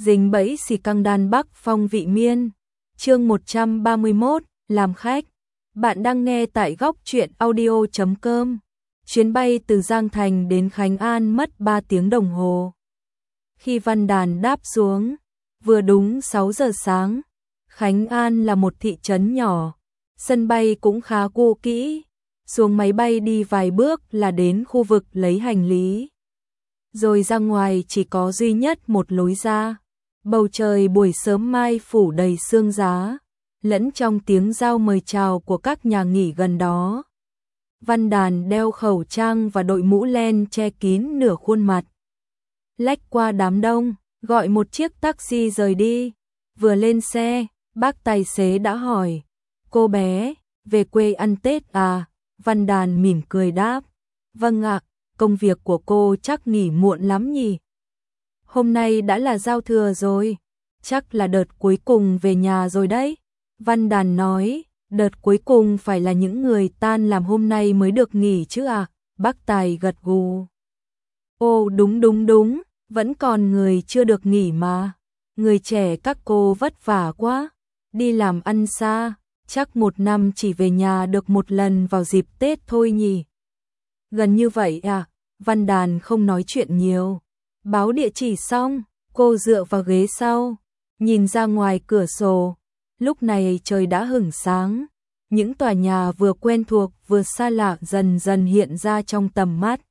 Dính bẫy xì căng đan Bắc Phong vị miên. Chương 131, làm khách. Bạn đang nghe tại góc truyện audio.com. Chuyến bay từ Giang Thành đến Khánh An mất 3 tiếng đồng hồ. Khi Văn Đàn đáp xuống, vừa đúng 6 giờ sáng. Khánh An là một thị trấn nhỏ, sân bay cũng khá cũ kỹ. Xuống máy bay đi vài bước là đến khu vực lấy hành lý. Rồi ra ngoài chỉ có duy nhất một lối ra. Bầu trời buổi sớm mai phủ đầy sương giá, lẫn trong tiếng rao mời chào của các nhà nghỉ gần đó. Văn Đàn đeo khẩu trang và đội mũ len che kín nửa khuôn mặt. Lách qua đám đông, gọi một chiếc taxi rời đi. Vừa lên xe, bác tài xế đã hỏi, cô bé, về quê ăn Tết à? Văn Đàn mỉm cười đáp, vâng ạ, công việc của cô chắc nghỉ muộn lắm nhỉ? Hôm nay đã là giao thừa rồi, chắc là đợt cuối cùng về nhà rồi đấy. Văn Đàn nói, đợt cuối cùng phải là những người tan làm hôm nay mới được nghỉ chứ à? Bác Tài gật gù. Ồ đúng, vẫn còn người chưa được nghỉ mà. Người trẻ các cô vất vả quá, đi làm ăn xa, chắc một năm chỉ về nhà được một lần vào dịp Tết thôi nhỉ? Gần như vậy à? Văn Đàn không nói chuyện nhiều. Báo địa chỉ xong, cô dựa vào ghế sau, nhìn ra ngoài cửa sổ. Lúc này trời đã hửng sáng, những tòa nhà vừa quen thuộc vừa xa lạ dần dần hiện ra trong tầm mắt.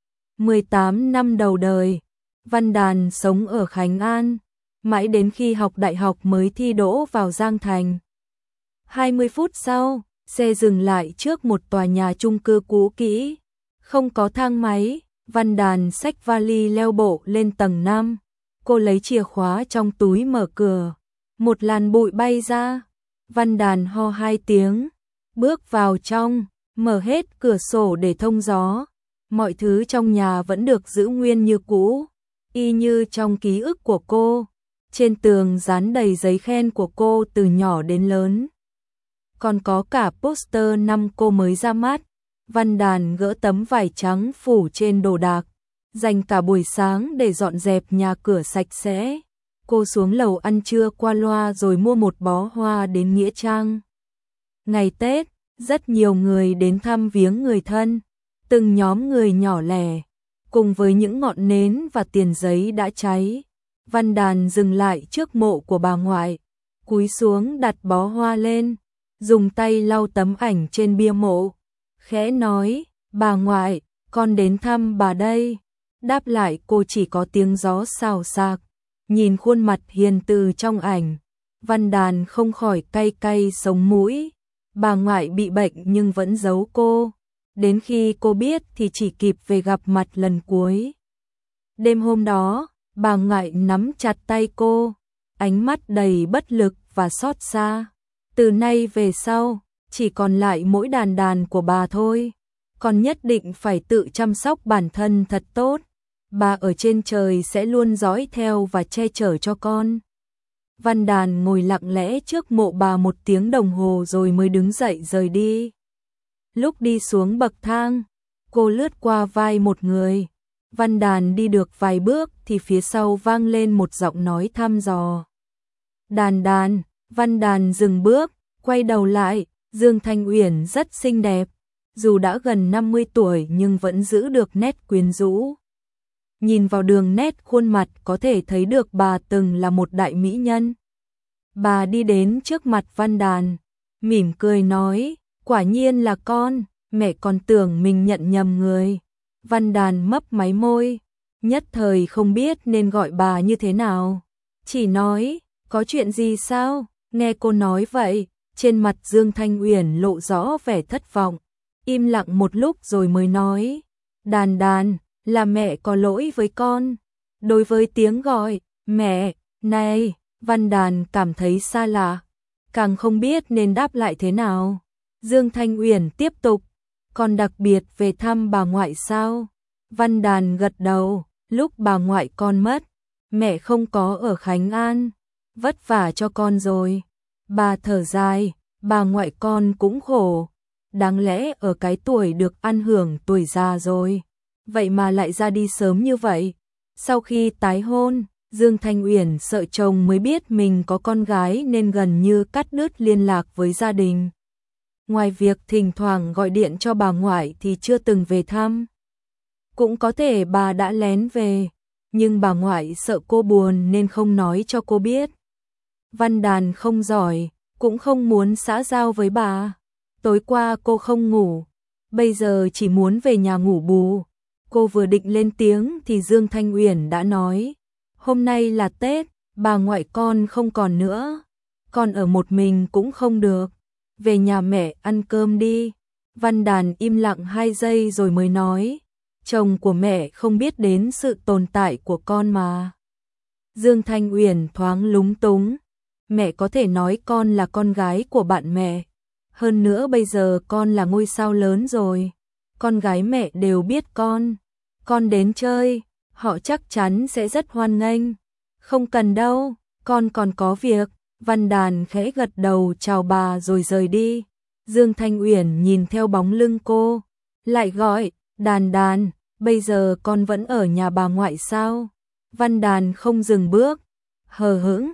18 năm đầu đời, Văn Đàn sống ở Khánh An, mãi đến khi học đại học mới thi đỗ vào Giang Thành. 20 phút sau, xe dừng lại trước một tòa nhà chung cư cũ kỹ, không có thang máy. Văn Đàn xách vali leo bộ lên tầng 5. Cô lấy chìa khóa trong túi mở cửa. Một làn bụi bay ra. Văn Đàn ho 2 tiếng. Bước vào trong, mở hết cửa sổ để thông gió. Mọi thứ trong nhà vẫn được giữ nguyên như cũ, y như trong ký ức của cô. Trên tường dán đầy giấy khen của cô từ nhỏ đến lớn. Còn có cả poster năm cô mới ra mắt. Văn Đàn gỡ tấm vải trắng phủ trên đồ đạc, dành cả buổi sáng để dọn dẹp nhà cửa sạch sẽ. Cô xuống lầu ăn trưa qua loa rồi mua một bó hoa đến nghĩa trang. Ngày Tết, rất nhiều người đến thăm viếng người thân, từng nhóm người nhỏ lẻ, cùng với những ngọn nến và tiền giấy đã cháy. Văn Đàn dừng lại trước mộ của bà ngoại, cúi xuống đặt bó hoa lên, dùng tay lau tấm ảnh trên bia mộ. Khẽ nói, bà ngoại, con đến thăm bà đây. Đáp lại cô chỉ có tiếng gió xào xạc. Nhìn khuôn mặt hiền từ trong ảnh, Văn Đàn không khỏi cay cay sống mũi. Bà ngoại bị bệnh nhưng vẫn giấu cô. Đến khi cô biết thì chỉ kịp về gặp mặt lần cuối. Đêm hôm đó, bà ngoại nắm chặt tay cô, ánh mắt đầy bất lực và xót xa. Từ nay về sau, chỉ còn lại mỗi Đàn Đàn của bà thôi. Con nhất định phải tự chăm sóc bản thân thật tốt. Bà ở trên trời sẽ luôn dõi theo và che chở cho con. Văn Đàn ngồi lặng lẽ trước mộ bà 1 tiếng đồng hồ rồi mới đứng dậy rời đi. Lúc đi xuống bậc thang, cô lướt qua vai một người. Văn Đàn đi được vài bước thì phía sau vang lên một giọng nói thăm dò. Đàn Đàn. Văn Đàn dừng bước, quay đầu lại. Dương Thanh Uyển rất xinh đẹp, dù đã gần 50 tuổi nhưng vẫn giữ được nét quyến rũ. Nhìn vào đường nét khuôn mặt có thể thấy được bà từng là một đại mỹ nhân. Bà đi đến trước mặt Văn Đàn, mỉm cười nói, quả nhiên là con, mẹ còn tưởng mình nhận nhầm người. Văn Đàn mấp máy môi, nhất thời không biết nên gọi bà như thế nào. Chỉ nói, có chuyện gì sao? Nghe cô nói vậy, trên mặt Dương Thanh Uyển lộ rõ vẻ thất vọng, im lặng một lúc rồi mới nói, Đàn Đàn, là mẹ có lỗi với con. Đối với tiếng gọi, mẹ, này, Văn Đàn cảm thấy xa lạ, càng không biết nên đáp lại thế nào. Dương Thanh Uyển tiếp tục, con đặc biệt về thăm bà ngoại sao? Văn Đàn gật đầu, lúc bà ngoại con mất, mẹ không có ở Khánh An, vất vả cho con rồi. Bà thở dài, bà ngoại con cũng khổ, đáng lẽ ở cái tuổi được ăn hưởng tuổi già rồi, vậy mà lại ra đi sớm như vậy. Sau khi tái hôn, Dương Thanh Uyển sợ chồng mới biết mình có con gái nên gần như cắt đứt liên lạc với gia đình. Ngoài việc thỉnh thoảng gọi điện cho bà ngoại thì chưa từng về thăm. Cũng có thể bà đã lén về, nhưng bà ngoại sợ cô buồn nên không nói cho cô biết. Văn Đàn không giỏi, cũng không muốn xã giao với bà. Tối qua cô không ngủ, bây giờ chỉ muốn về nhà ngủ bù. Cô vừa định lên tiếng thì Dương Thanh Uyển đã nói, hôm nay là Tết, bà ngoại con không còn nữa, con ở một mình cũng không được, về nhà mẹ ăn cơm đi. Văn Đàn im lặng 2 giây rồi mới nói, chồng của mẹ không biết đến sự tồn tại của con mà. Dương Thanh Uyển thoáng lúng túng, mẹ có thể nói con là con gái của bạn mẹ. Hơn nữa bây giờ con là ngôi sao lớn rồi, con gái mẹ đều biết con đến chơi, họ chắc chắn sẽ rất hoan nghênh. Không cần đâu, con còn có việc. Văn Đàn khẽ gật đầu chào bà rồi rời đi. Dương Thanh Uyển nhìn theo bóng lưng cô, lại gọi, Đàn Đàn, bây giờ con vẫn ở nhà bà ngoại sao? Văn Đàn không dừng bước, hờ hững,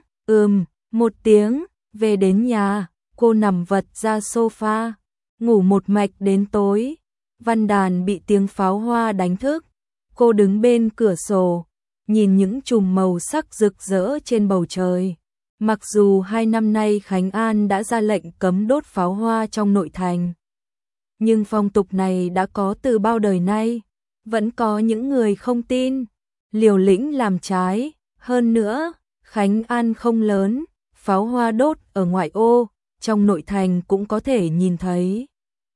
một tiếng, về đến nhà, cô nằm vật ra sofa, ngủ một mạch đến tối. Văn Đàn bị tiếng pháo hoa đánh thức, cô đứng bên cửa sổ, nhìn những chùm màu sắc rực rỡ trên bầu trời. Mặc dù 2 năm nay Khánh An đã ra lệnh cấm đốt pháo hoa trong nội thành, nhưng phong tục này đã có từ bao đời nay, vẫn có những người không tin, liều lĩnh làm trái. Hơn nữa, Khánh An không lớn, pháo hoa đốt ở ngoại ô, trong nội thành cũng có thể nhìn thấy.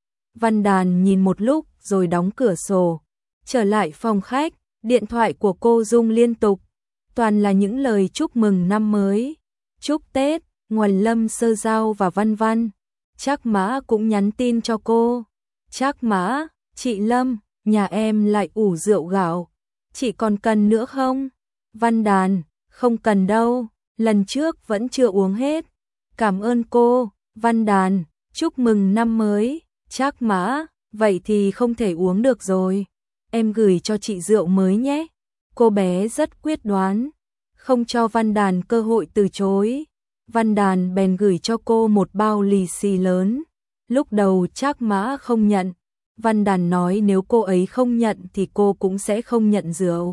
Văn Đàn nhìn một lúc rồi đóng cửa sổ, trở lại phòng khách, điện thoại của cô rung liên tục, toàn là những lời chúc mừng năm mới, chúc Tết. Ngoài Lâm Sơ Giao và Văn Văn, Trác Mã cũng nhắn tin cho cô. Trác Mã, chị Lâm, nhà em lại ủ rượu gạo, chị còn cần nữa không? Văn Đàn, không cần đâu, lần trước vẫn chưa uống hết. Cảm ơn cô. Văn Đàn, chúc mừng năm mới. Trác Mã, vậy thì không thể uống được rồi, em gửi cho chị rượu mới nhé. Cô bé rất quyết đoán, không cho Văn Đàn cơ hội từ chối. Văn Đàn bèn gửi cho cô một bao lì xì lớn. Lúc đầu Trác Mã không nhận, Văn Đàn nói nếu cô ấy không nhận thì cô cũng sẽ không nhận rượu.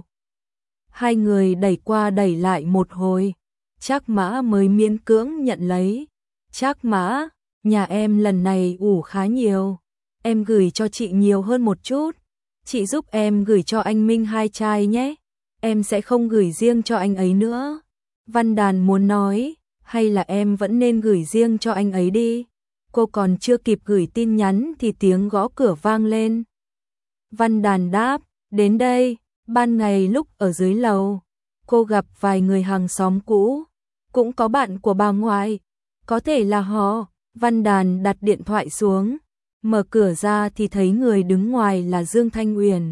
Hai người đẩy qua đẩy lại một hồi, Trác Mã mới miễn cưỡng nhận lấy. Trác Mã, nhà em lần này ủ khá nhiều, em gửi cho chị nhiều hơn một chút. Chị giúp em gửi cho anh Minh 2 chai nhé, em sẽ không gửi riêng cho anh ấy nữa. Văn Đàn muốn nói, hay là em vẫn nên gửi riêng cho anh ấy đi. Cô còn chưa kịp gửi tin nhắn thì tiếng gõ cửa vang lên. Văn Đàn đáp, đến đây. Ban ngày lúc ở dưới lầu, cô gặp vài người hàng xóm cũ, cũng có bạn của bà ngoại, có thể là họ. Văn Đàn đặt điện thoại xuống, mở cửa ra thì thấy người đứng ngoài là Dương Thanh Uyển.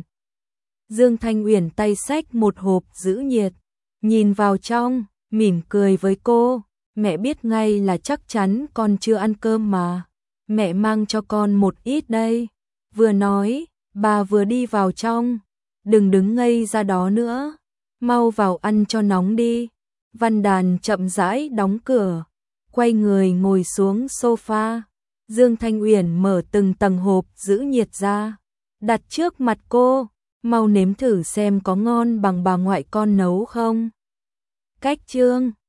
Dương Thanh Uyển tay xách một hộp giữ nhiệt, nhìn vào trong, mỉm cười với cô. Mẹ biết ngay là chắc chắn con chưa ăn cơm mà, mẹ mang cho con một ít đây. Vừa nói, bà vừa đi vào trong. Đừng đứng ngây ra đó nữa, mau vào ăn cho nóng đi. Văn Đàn chậm rãi đóng cửa, quay người ngồi xuống sofa. Dương Thanh Uyển mở từng tầng hộp giữ nhiệt ra, đặt trước mặt cô, mau nếm thử xem có ngon bằng bà ngoại con nấu không. Cách chương